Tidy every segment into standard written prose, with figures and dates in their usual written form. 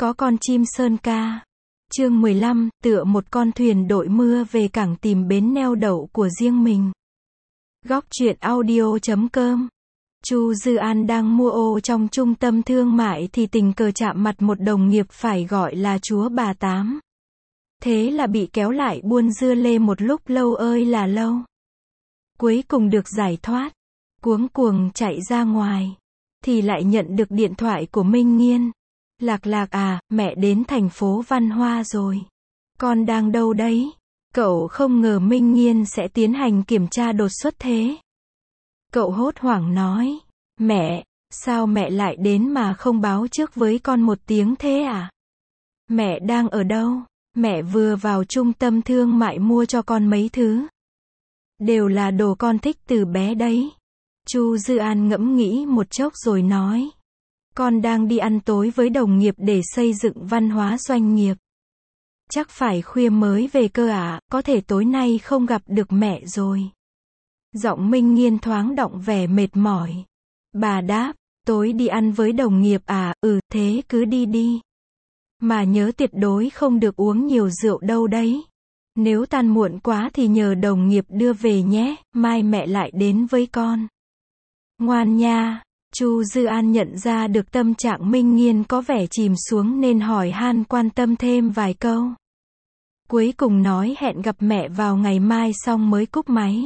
Có con chim sơn ca. Chương 15, tựa một con thuyền đội mưa về cảng tìm bến neo đậu của riêng mình. Góc truyện audio.com. Chu Dư An đang mua ô trong trung tâm thương mại thì tình cờ chạm mặt một đồng nghiệp phải gọi là chúa bà Tám. Thế là bị kéo lại buôn dưa lê một lúc lâu ơi là lâu. Cuối cùng được giải thoát. Cuống cuồng chạy ra ngoài. Thì lại nhận được điện thoại của Minh Nghiên. Lạc Lạc à, mẹ đến thành phố Văn Hoa rồi. Con đang đâu đấy? Cậu không ngờ Minh Nghiên sẽ tiến hành kiểm tra đột xuất thế. Cậu hốt hoảng nói, mẹ, sao mẹ lại đến mà không báo trước với con một tiếng thế à? Mẹ đang ở đâu? Mẹ vừa vào trung tâm thương mại mua cho con mấy thứ. Đều là đồ con thích từ bé đấy. Chu Dư An ngẫm nghĩ một chốc rồi nói. Con đang đi ăn tối với đồng nghiệp để xây dựng văn hóa doanh nghiệp. Chắc phải khuya mới về cơ ạ, có thể tối nay không gặp được mẹ rồi. Giọng Minh Nghiên thoáng đọng vẻ mệt mỏi. Bà đáp, tối đi ăn với đồng nghiệp à, thế cứ đi đi. Mà nhớ tuyệt đối không được uống nhiều rượu đâu đấy. Nếu tan muộn quá thì nhờ đồng nghiệp đưa về nhé, mai mẹ lại đến với con. Ngoan nha. Chu Dư An nhận ra được tâm trạng Minh Nghiên có vẻ chìm xuống nên hỏi han quan tâm thêm vài câu. Cuối cùng nói hẹn gặp mẹ vào ngày mai xong mới cúp máy.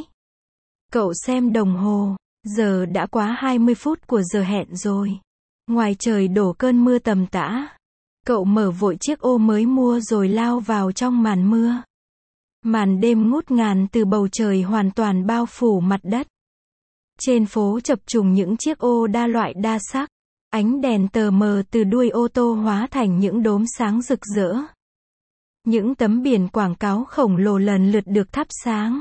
Cậu xem đồng hồ, giờ đã quá 20 phút của giờ hẹn rồi. Ngoài trời đổ cơn mưa tầm tã. Cậu mở vội chiếc ô mới mua rồi lao vào trong màn mưa. Màn đêm ngút ngàn từ bầu trời hoàn toàn bao phủ mặt đất. Trên phố chập trùng những chiếc ô đa loại đa sắc. Ánh đèn tờ mờ từ đuôi ô tô hóa thành những đốm sáng rực rỡ. Những tấm biển quảng cáo khổng lồ lần lượt được thắp sáng.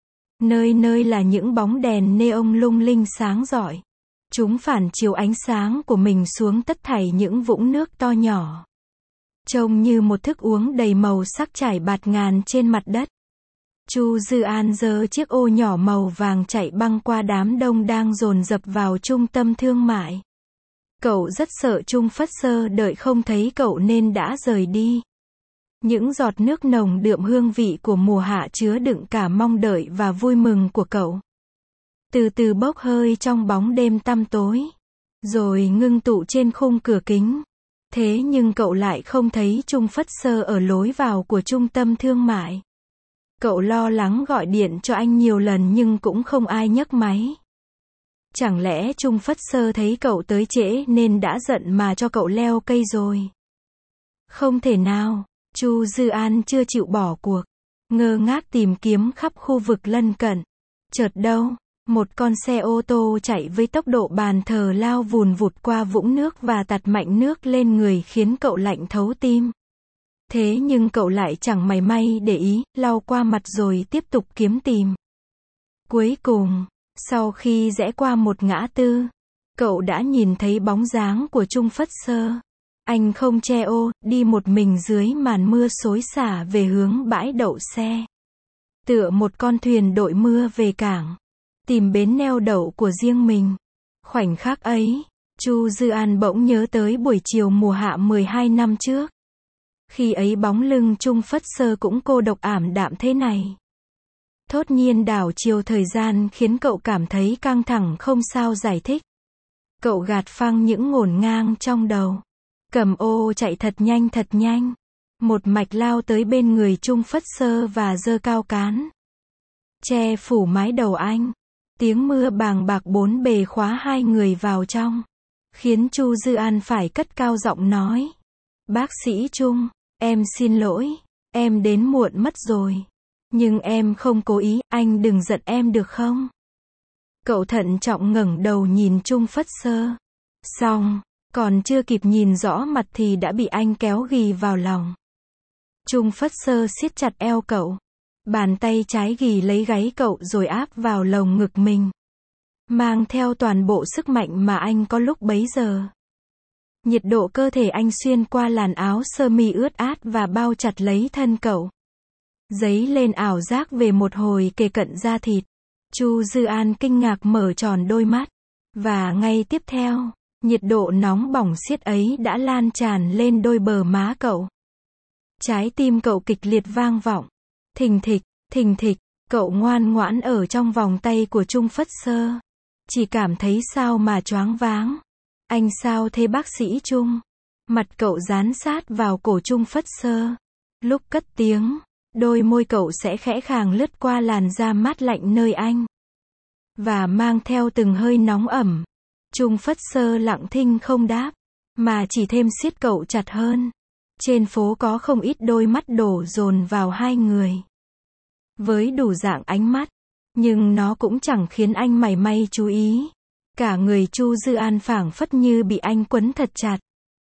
Nơi nơi là những bóng đèn neon lung linh sáng rọi. Chúng phản chiếu ánh sáng của mình xuống tất thảy những vũng nước to nhỏ. Trông như một thức uống đầy màu sắc trải bạt ngàn trên mặt đất. Chu Dư An giơ chiếc ô nhỏ màu vàng chạy băng qua đám đông đang dồn dập vào trung tâm thương mại. Cậu rất sợ Trung Phất Sơ đợi không thấy cậu nên đã rời đi. Những giọt nước nồng đượm hương vị của mùa hạ chứa đựng cả mong đợi và vui mừng của cậu. Từ từ bốc hơi trong bóng đêm tăm tối. Rồi ngưng tụ trên khung cửa kính. Thế nhưng cậu lại không thấy Trung Phất Sơ ở lối vào của trung tâm thương mại. Cậu lo lắng gọi điện cho anh nhiều lần nhưng cũng không ai nhấc máy. Chẳng lẽ Trung Phất Sơ thấy cậu tới trễ nên đã giận mà cho cậu leo cây rồi? Không thể nào, Chu Dư An chưa chịu bỏ cuộc. Ngơ ngác tìm kiếm khắp khu vực lân cận. Chợt đâu, một con xe ô tô chạy với tốc độ bàn thờ lao vùn vụt qua vũng nước và tạt mạnh nước lên người khiến cậu lạnh thấu tim. Thế nhưng cậu lại chẳng mảy may để ý, lau qua mặt rồi tiếp tục kiếm tìm. Cuối cùng, sau khi rẽ qua một ngã tư, cậu đã nhìn thấy bóng dáng của Trung Phất Sơ. Anh không che ô, đi một mình dưới màn mưa xối xả về hướng bãi đậu xe. Tựa một con thuyền đội mưa về cảng, tìm bến neo đậu của riêng mình. Khoảnh khắc ấy, Chu Dư An bỗng nhớ tới buổi chiều mùa hạ 12 năm trước. Khi ấy bóng lưng Trung Phất Sơ cũng cô độc ảm đạm thế này. Thốt nhiên đảo chiều thời gian khiến cậu cảm thấy căng thẳng không sao giải thích. Cậu gạt phăng những ngổn ngang trong đầu. Cầm ô chạy thật nhanh. Một mạch lao tới bên người Trung Phất Sơ và giơ cao cán. Che phủ mái đầu anh. Tiếng mưa bàng bạc bốn bề khóa hai người vào trong. Khiến Chu Dư An phải cất cao giọng nói. Bác sĩ Trung, em xin lỗi, em đến muộn mất rồi. Nhưng em không cố ý, anh đừng giận em được không? Cậu thận trọng ngẩng đầu nhìn Trung Phất Sơ. Xong, còn chưa kịp nhìn rõ mặt thì đã bị anh kéo ghì vào lòng. Trung Phất Sơ siết chặt eo cậu. Bàn tay trái ghì lấy gáy cậu rồi áp vào lồng ngực mình. Mang theo toàn bộ sức mạnh mà anh có lúc bấy giờ. Nhiệt độ cơ thể anh xuyên qua làn áo sơ mi ướt át và bao chặt lấy thân cậu. Dấy lên ảo giác về một hồi kề cận da thịt. Chu Dư An kinh ngạc mở tròn đôi mắt. Và ngay tiếp theo, Nhiệt độ nóng bỏng xiết ấy đã lan tràn lên đôi bờ má cậu. Trái tim cậu kịch liệt vang vọng. Thình thịch, thình thịch, cậu ngoan ngoãn ở trong vòng tay của Trung Phất Sơ. Chỉ cảm thấy sao mà choáng váng. Anh sao thế bác sĩ Trung? Mặt cậu dán sát vào cổ Trung Phất Sơ. Lúc cất tiếng, đôi môi cậu sẽ khẽ khàng lướt qua làn da mát lạnh nơi anh. Và mang theo từng hơi nóng ẩm. Trung Phất Sơ lặng thinh không đáp, mà chỉ thêm siết cậu chặt hơn. Trên phố có không ít đôi mắt đổ dồn vào hai người. Với đủ dạng ánh mắt, nhưng nó cũng chẳng khiến anh mảy may chú ý. Cả người Chu Dư An phảng phất như bị anh quấn thật chặt.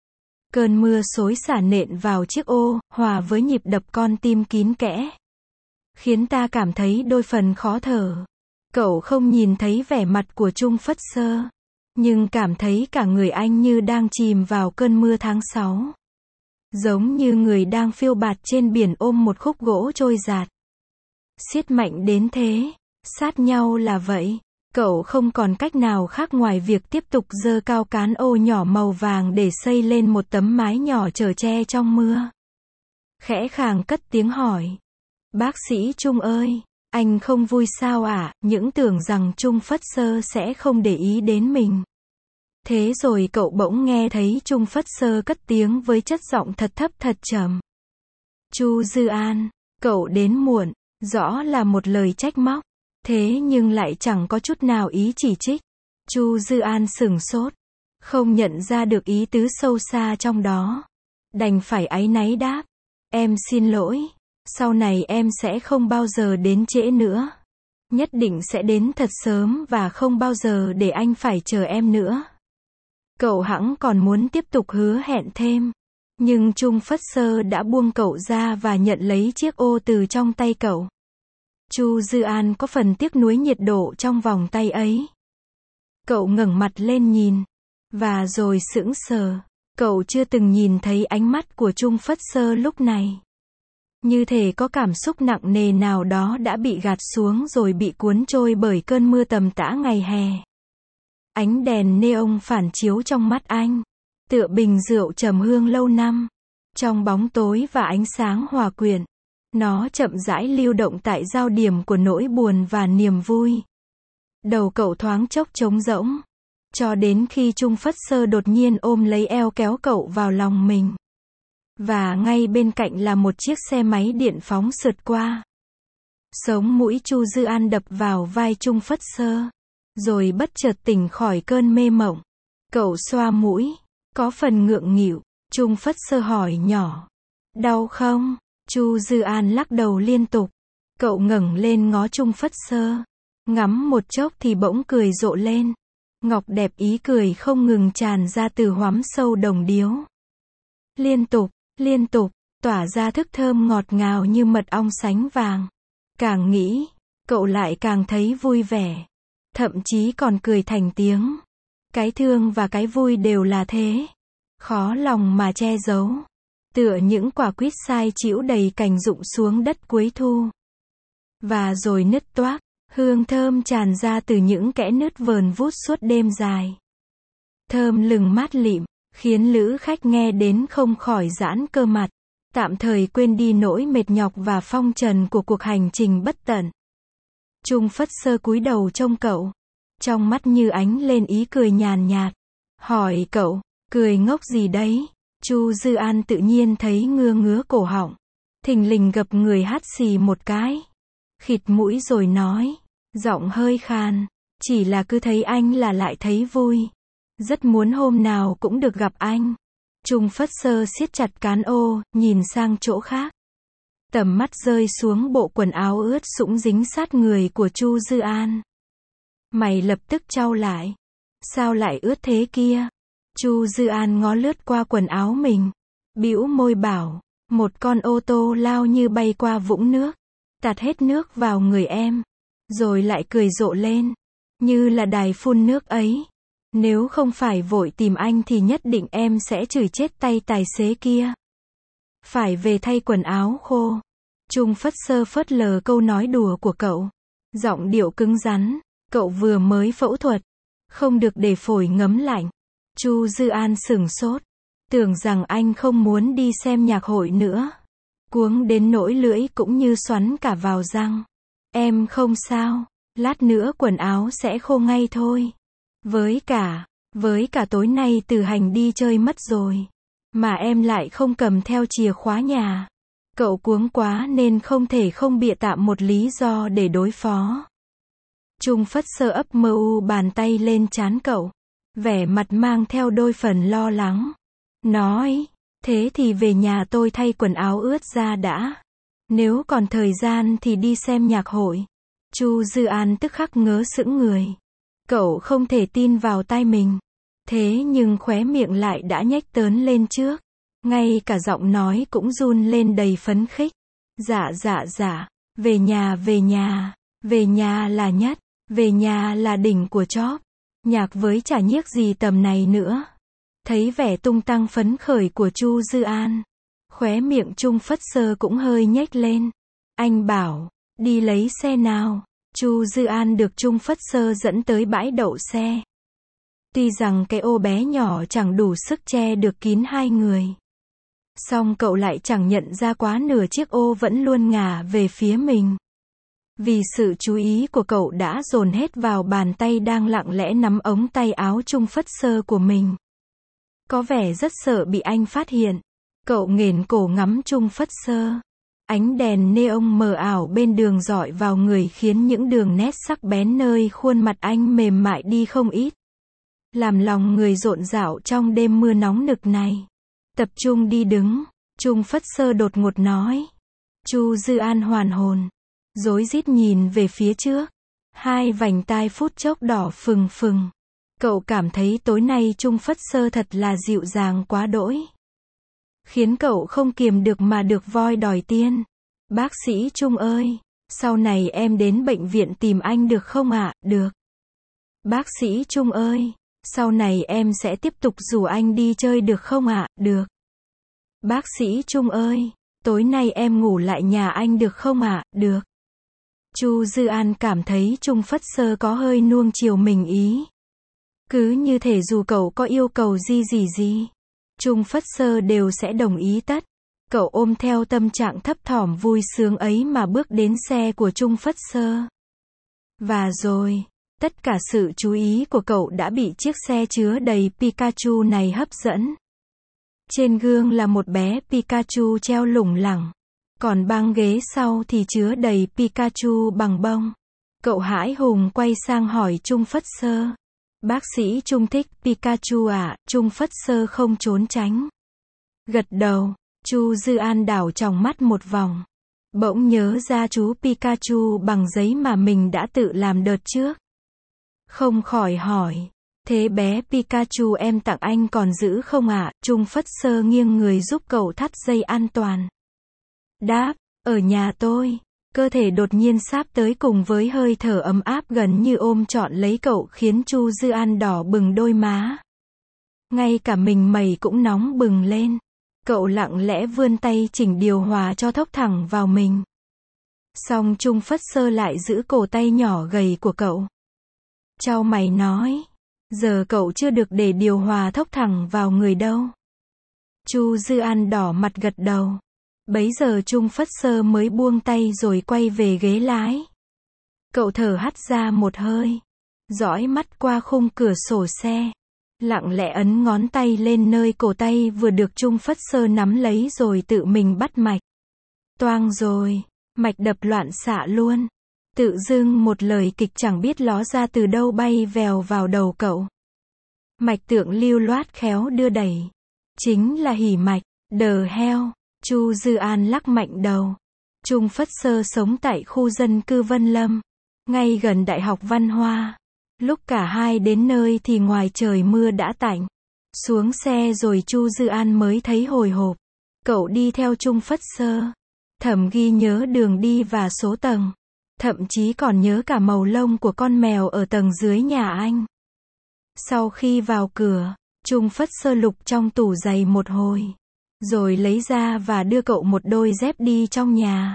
Cơn mưa xối xả nện vào chiếc ô, hòa với nhịp đập con tim kín kẽ. Khiến ta cảm thấy đôi phần khó thở. Cậu không nhìn thấy vẻ mặt của Trung Phất Sơ, nhưng cảm thấy cả người anh như đang chìm vào cơn mưa tháng 6. Giống như người đang phiêu bạt trên biển ôm một khúc gỗ trôi dạt. Siết mạnh đến thế, sát nhau là vậy. Cậu không còn cách nào khác ngoài việc tiếp tục giơ cao cán ô nhỏ màu vàng để xây lên một tấm mái nhỏ chở che trong mưa. Khẽ khàng cất tiếng hỏi. Bác sĩ Trung ơi, anh không vui sao ạ? Những tưởng rằng Trung Phất Sơ sẽ không để ý đến mình. Thế rồi cậu bỗng nghe thấy Trung Phất Sơ cất tiếng với chất giọng thật thấp thật trầm. Chu Dư An, cậu đến muộn, rõ là một lời trách móc. Thế nhưng lại chẳng có chút nào ý chỉ trích. Chu Dư An sửng sốt, không nhận ra được ý tứ sâu xa trong đó. Đành phải áy náy đáp. Em xin lỗi, sau này em sẽ không bao giờ đến trễ nữa. Nhất định sẽ đến thật sớm và không bao giờ để anh phải chờ em nữa. Cậu hẵng còn muốn tiếp tục hứa hẹn thêm. Nhưng Trung Phất Sơ đã buông cậu ra và nhận lấy chiếc ô từ trong tay cậu. Chu Dư An có phần tiếc nuối nhiệt độ trong vòng tay ấy. Cậu ngẩng mặt lên nhìn. Và rồi sững sờ. Cậu chưa từng nhìn thấy ánh mắt của Trung Phất Sơ lúc này. Như thể có cảm xúc nặng nề nào đó đã bị gạt xuống rồi bị cuốn trôi bởi cơn mưa tầm tã ngày hè. Ánh đèn neon phản chiếu trong mắt anh. Tựa bình rượu trầm hương lâu năm. Trong bóng tối và ánh sáng hòa quyện. Nó chậm rãi lưu động tại giao điểm của nỗi buồn và niềm vui. Đầu cậu thoáng chốc trống rỗng. Cho đến khi Trung Phất Sơ đột nhiên ôm lấy eo kéo cậu vào lòng mình. Và ngay bên cạnh là một chiếc xe máy điện phóng sượt qua. Sống mũi Chu Dư An đập vào vai Trung Phất Sơ. Rồi bất chợt tỉnh khỏi cơn mê mộng. Cậu xoa mũi. Có phần ngượng nghịu. Trung Phất Sơ hỏi nhỏ. Đau không? Chu Dư An lắc đầu liên tục. Cậu ngẩng lên ngó Trung Phất Sơ. Ngắm một chốc thì bỗng cười rộ lên. Ngọc đẹp ý cười không ngừng tràn ra từ hoắm sâu đồng điếu. Liên tục, tỏa ra thức thơm ngọt ngào như mật ong sánh vàng. Càng nghĩ, cậu lại càng thấy vui vẻ. Thậm chí còn cười thành tiếng. Cái thương và cái vui đều là thế. Khó lòng mà che giấu. Tựa những quả quýt sai chĩu đầy cành rụng xuống đất cuối thu. Và rồi nứt toác, hương thơm tràn ra từ những kẽ nứt vờn vút suốt đêm dài. Thơm lừng mát lịm, khiến lữ khách nghe đến không khỏi giãn cơ mặt. Tạm thời quên đi nỗi mệt nhọc và phong trần của cuộc hành trình bất tận. Trung Phất Sơ cúi đầu trông cậu. Trong mắt như ánh lên ý cười nhàn nhạt. Hỏi cậu, cười ngốc gì đấy? Chu Dư An tự nhiên thấy ngứa cổ họng. Thình lình gập người hắt xì một cái. Khịt mũi rồi nói. Giọng hơi khàn. Chỉ là cứ thấy anh là lại thấy vui. Rất muốn hôm nào cũng được gặp anh. Trung Phất Sơ siết chặt cán ô, nhìn sang chỗ khác. Tầm mắt rơi xuống bộ quần áo ướt sũng dính sát người của Chu Dư An. Mày lập tức chau lại. Sao lại ướt thế kia? Chu Dư An ngó lướt qua quần áo mình. Bĩu môi bảo. Một con ô tô lao như bay qua vũng nước. Tạt hết nước vào người em. Rồi lại cười rộ lên. Như là đài phun nước ấy. Nếu không phải vội tìm anh thì nhất định em sẽ chửi chết tay tài xế kia. Phải về thay quần áo khô. Trung Phất Sơ phớt lờ câu nói đùa của cậu. Giọng điệu cứng rắn. Cậu vừa mới phẫu thuật. Không được để phổi ngấm lạnh. Chu Dư An sửng sốt, tưởng rằng anh không muốn đi xem nhạc hội nữa. Cuống đến nỗi lưỡi cũng như xoắn cả vào răng. Em không sao, lát nữa quần áo sẽ khô ngay thôi. Với cả tối nay Từ Hành đi chơi mất rồi. Mà em lại không cầm theo chìa khóa nhà. Cậu cuống quá nên không thể không bịa tạm một lý do để đối phó. Trung Phất Sơ ấp mơ u bàn tay lên trán cậu. Vẻ mặt mang theo đôi phần lo lắng. Nói, thế thì về nhà tôi thay quần áo ướt ra đã. Nếu còn thời gian thì đi xem nhạc hội. Chu Dư An tức khắc ngớ sững người. Cậu không thể tin vào tai mình. Thế nhưng khóe miệng lại đã nhếch tớn lên trước. Ngay cả giọng nói cũng run lên đầy phấn khích. Dạ, về nhà là nhất, về nhà là đỉnh của chóp. Nhạc với chả nhiếc gì tầm này nữa. Thấy vẻ tung tăng phấn khởi của Chu Dư An, khóe miệng Trung Phất Sơ cũng hơi nhếch lên. Anh bảo, đi lấy xe nào. Chu Dư An được Trung Phất Sơ dẫn tới bãi đậu xe. Tuy rằng cái ô bé nhỏ chẳng đủ sức che được kín hai người. Song cậu lại chẳng nhận ra quá nửa chiếc ô vẫn luôn ngả về phía mình. Vì sự chú ý của cậu đã dồn hết vào bàn tay đang lặng lẽ nắm ống tay áo Trung Phất Sơ của mình. Có vẻ rất sợ bị anh phát hiện. Cậu nghển cổ ngắm Trung Phất Sơ. Ánh đèn neon mờ ảo bên đường rọi vào người khiến những đường nét sắc bén nơi khuôn mặt anh mềm mại đi không ít. Làm lòng người rộn rạo trong đêm mưa nóng nực này. Tập trung đi đứng, Trung Phất Sơ đột ngột nói. Chu Dư An hoàn hồn, rối rít nhìn về phía trước. Hai vành tai phút chốc đỏ phừng phừng. Cậu cảm thấy tối nay Trung Phất Sơ thật là dịu dàng quá đỗi. Khiến cậu không kiềm được mà được voi đòi tiên. Bác sĩ Trung ơi, sau này em đến bệnh viện tìm anh được không ạ? Được. Bác sĩ Trung ơi, sau này em sẽ tiếp tục rủ anh đi chơi được không ạ? Được. Bác sĩ Trung ơi, tối nay em ngủ lại nhà anh được không ạ? Được. Chu Dư An cảm thấy Trung Phất Sơ có hơi nuông chiều mình ý. Cứ như thể dù cậu có yêu cầu gì, Trung Phất Sơ đều sẽ đồng ý tất. Cậu ôm theo tâm trạng thấp thỏm vui sướng ấy mà bước đến xe của Trung Phất Sơ. Và rồi, tất cả sự chú ý của cậu đã bị chiếc xe chứa đầy Pikachu này hấp dẫn. Trên gương là một bé Pikachu treo lủng lẳng. Còn băng ghế sau thì chứa đầy Pikachu bằng bông. Cậu hãi hùng quay sang hỏi Trung Phất Sơ. Bác sĩ Trung thích Pikachu à? Trung Phất Sơ không trốn tránh. Gật đầu, Chu Dư An đảo tròng mắt một vòng. Bỗng nhớ ra chú Pikachu bằng giấy mà mình đã tự làm đợt trước. Không khỏi hỏi. Thế bé Pikachu em tặng anh còn giữ không ạ? Trung Phất Sơ nghiêng người giúp cậu thắt dây an toàn. Đáp, ở nhà tôi. Cơ thể đột nhiên sáp tới cùng với hơi thở ấm áp gần như ôm trọn lấy cậu khiến Chu Dư An đỏ bừng đôi má. Ngay cả mình mẩy cũng nóng bừng lên. Cậu lặng lẽ vươn tay chỉnh điều hòa cho thốc thẳng vào mình. Song Trung Phất Sơ lại giữ cổ tay nhỏ gầy của cậu. Chau mày nói, giờ cậu chưa được để điều hòa thốc thẳng vào người đâu. Chu Dư An đỏ mặt gật đầu. Bấy giờ Trung Phất Sơ mới buông tay rồi quay về ghế lái. Cậu thở hắt ra một hơi, dõi mắt qua khung cửa sổ xe, lặng lẽ ấn ngón tay lên nơi cổ tay vừa được Trung Phất Sơ nắm lấy rồi tự mình bắt mạch. Toang rồi, mạch đập loạn xạ luôn. Tự dưng một lời kịch chẳng biết ló ra từ đâu bay vèo vào đầu cậu. Mạch tượng lưu loát khéo đưa đẩy. Chính là hỉ mạch, đờ heo. Chu Dư An lắc mạnh đầu. Trung Phất Sơ sống tại khu dân cư Vân Lâm, ngay gần Đại học Văn Hoa. Lúc cả hai đến nơi thì ngoài trời mưa đã tạnh. Xuống xe rồi Chu Dư An mới thấy hồi hộp. Cậu đi theo Trung Phất Sơ. Thầm ghi nhớ đường đi và số tầng. Thậm chí còn nhớ cả màu lông của con mèo ở tầng dưới nhà anh. Sau khi vào cửa, Trung Phất Sơ lục trong tủ giày một hồi. Rồi lấy ra và đưa cậu một đôi dép đi trong nhà.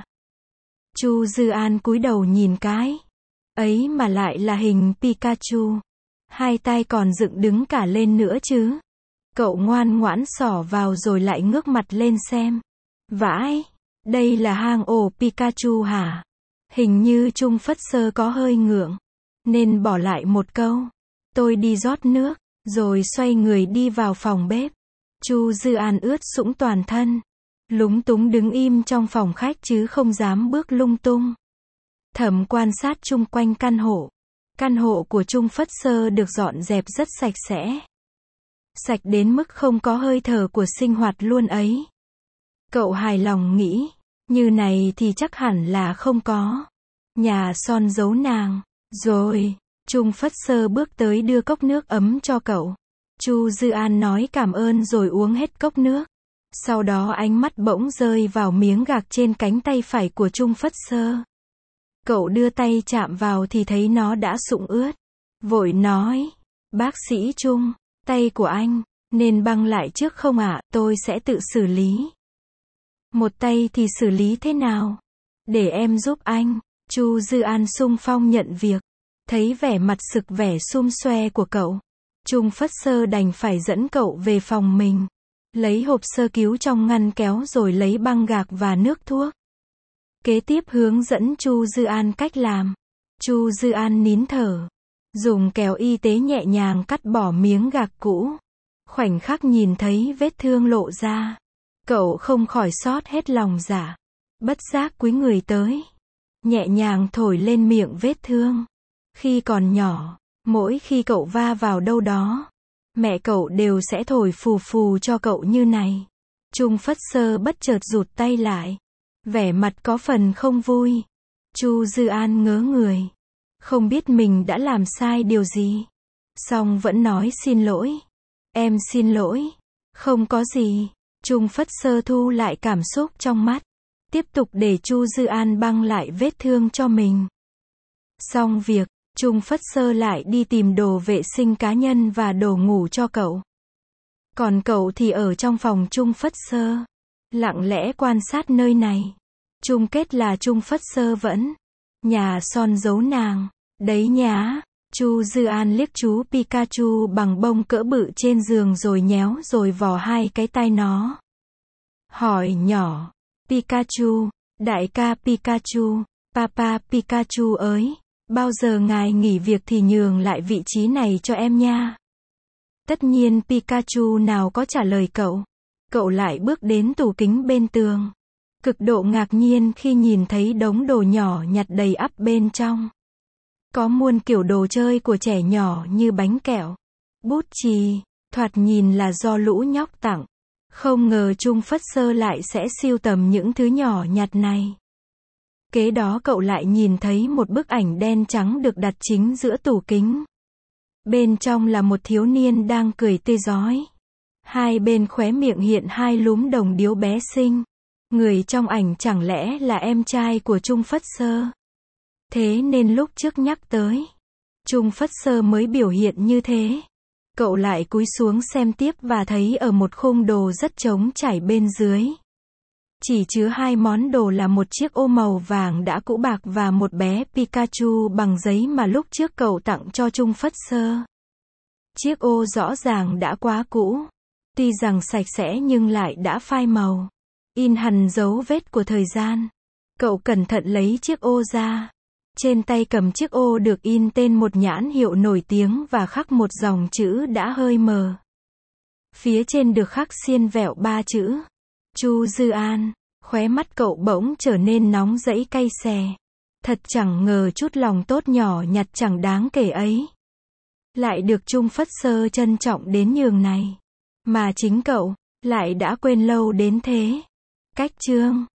Chu Dư An cúi đầu nhìn cái. Ấy mà lại là hình Pikachu. Hai tai còn dựng đứng cả lên nữa chứ. Cậu ngoan ngoãn xỏ vào rồi lại ngước mặt lên xem. Vãi, đây là hang ổ Pikachu hả? Hình như Trung Phất Sơ có hơi ngượng, nên bỏ lại một câu. Tôi đi rót nước, rồi xoay người đi vào phòng bếp. Chu Dư An ướt sũng toàn thân, lúng túng đứng im trong phòng khách chứ không dám bước lung tung. Thẩm quan sát chung quanh căn hộ. Căn hộ của Trung Phất Sơ được dọn dẹp rất sạch sẽ. Sạch đến mức không có hơi thở của sinh hoạt luôn ấy. Cậu hài lòng nghĩ, như này thì chắc hẳn là không có nhà son giấu nàng. Rồi, Trung Phất Sơ bước tới đưa cốc nước ấm cho cậu. Chu Dư An nói cảm ơn rồi uống hết cốc nước. Sau đó ánh mắt bỗng rơi vào miếng gạc trên cánh tay phải của Trung Phất Sơ. Cậu đưa tay chạm vào thì thấy nó đã sũng ướt. Vội nói, bác sĩ Trung, tay của anh nên băng lại trước không ạ? Tôi sẽ tự xử lý. Một tay thì xử lý thế nào? Để em giúp anh. Chu Dư An xung phong nhận việc. Thấy vẻ mặt sực vẻ xum xoe của cậu, Trung Phất Sơ đành phải dẫn cậu về phòng mình. Lấy hộp sơ cứu trong ngăn kéo rồi lấy băng gạc và nước thuốc. Kế tiếp hướng dẫn Chu Dư An cách làm. Chu Dư An nín thở, dùng kéo y tế nhẹ nhàng cắt bỏ miếng gạc cũ. Khoảnh khắc nhìn thấy vết thương lộ ra, cậu không khỏi xót hết lòng dạ. Bất giác cúi người tới, nhẹ nhàng thổi lên miệng vết thương. Khi còn nhỏ, mỗi khi cậu va vào đâu đó, mẹ cậu đều sẽ thổi phù phù cho cậu như này. Trung Phất Sơ bất chợt rụt tay lại, vẻ mặt có phần không vui. Chu Dư An ngớ người, không biết mình đã làm sai điều gì, song vẫn nói xin lỗi. Em xin lỗi. Không có gì. Trung Phất Sơ thu lại cảm xúc trong mắt, tiếp tục để Chu Dư An băng lại vết thương cho mình. Xong việc, Trung Phất Sơ lại đi tìm đồ vệ sinh cá nhân và đồ ngủ cho cậu. Còn cậu thì ở trong phòng Trung Phất Sơ, lặng lẽ quan sát nơi này. Chung kết là Trung Phất Sơ vẫn nhà son giấu nàng, đấy nhá. Chu Dư An liếc chú Pikachu bằng bông cỡ bự trên giường rồi nhéo rồi vò hai cái tai nó. Hỏi nhỏ, Pikachu, đại ca Pikachu, Papa Pikachu ơi, bao giờ ngài nghỉ việc thì nhường lại vị trí này cho em nha. Tất nhiên Pikachu nào có trả lời cậu. Cậu lại bước đến tủ kính bên tường, cực độ ngạc nhiên khi nhìn thấy đống đồ nhỏ nhặt đầy ắp bên trong. Có muôn kiểu đồ chơi của trẻ nhỏ như bánh kẹo, bút chì, thoạt nhìn là do lũ nhóc tặng. Không ngờ Trung Phất Sơ lại sẽ sưu tầm những thứ nhỏ nhặt này. Kế đó cậu lại nhìn thấy một bức ảnh đen trắng được đặt chính giữa tủ kính. Bên trong là một thiếu niên đang cười tươi rói. Hai bên khóe miệng hiện hai lúm đồng điếu bé xinh. Người trong ảnh chẳng lẽ là em trai của Trung Phất Sơ? Thế nên lúc trước nhắc tới, Trung Phất Sơ mới biểu hiện như thế. Cậu lại cúi xuống xem tiếp và thấy ở một khung đồ rất trống trải bên dưới, chỉ chứa hai món đồ là một chiếc ô màu vàng đã cũ bạc và một bé Pikachu bằng giấy mà lúc trước cậu tặng cho Trung Phất Sơ. Chiếc ô rõ ràng đã quá cũ, tuy rằng sạch sẽ nhưng lại đã phai màu, in hằn dấu vết của thời gian. Cậu cẩn thận lấy chiếc ô ra. Trên tay cầm chiếc ô được in tên một nhãn hiệu nổi tiếng và khắc một dòng chữ đã hơi mờ. Phía trên được khắc xiên vẹo 3 chữ Chu Dư An. Khóe mắt cậu bỗng trở nên nóng rẫy cay xè. Thật chẳng ngờ chút lòng tốt nhỏ nhặt chẳng đáng kể ấy lại được Trung Phất Sơ trân trọng đến nhường này. Mà chính cậu lại đã quên lâu đến thế. Cách chương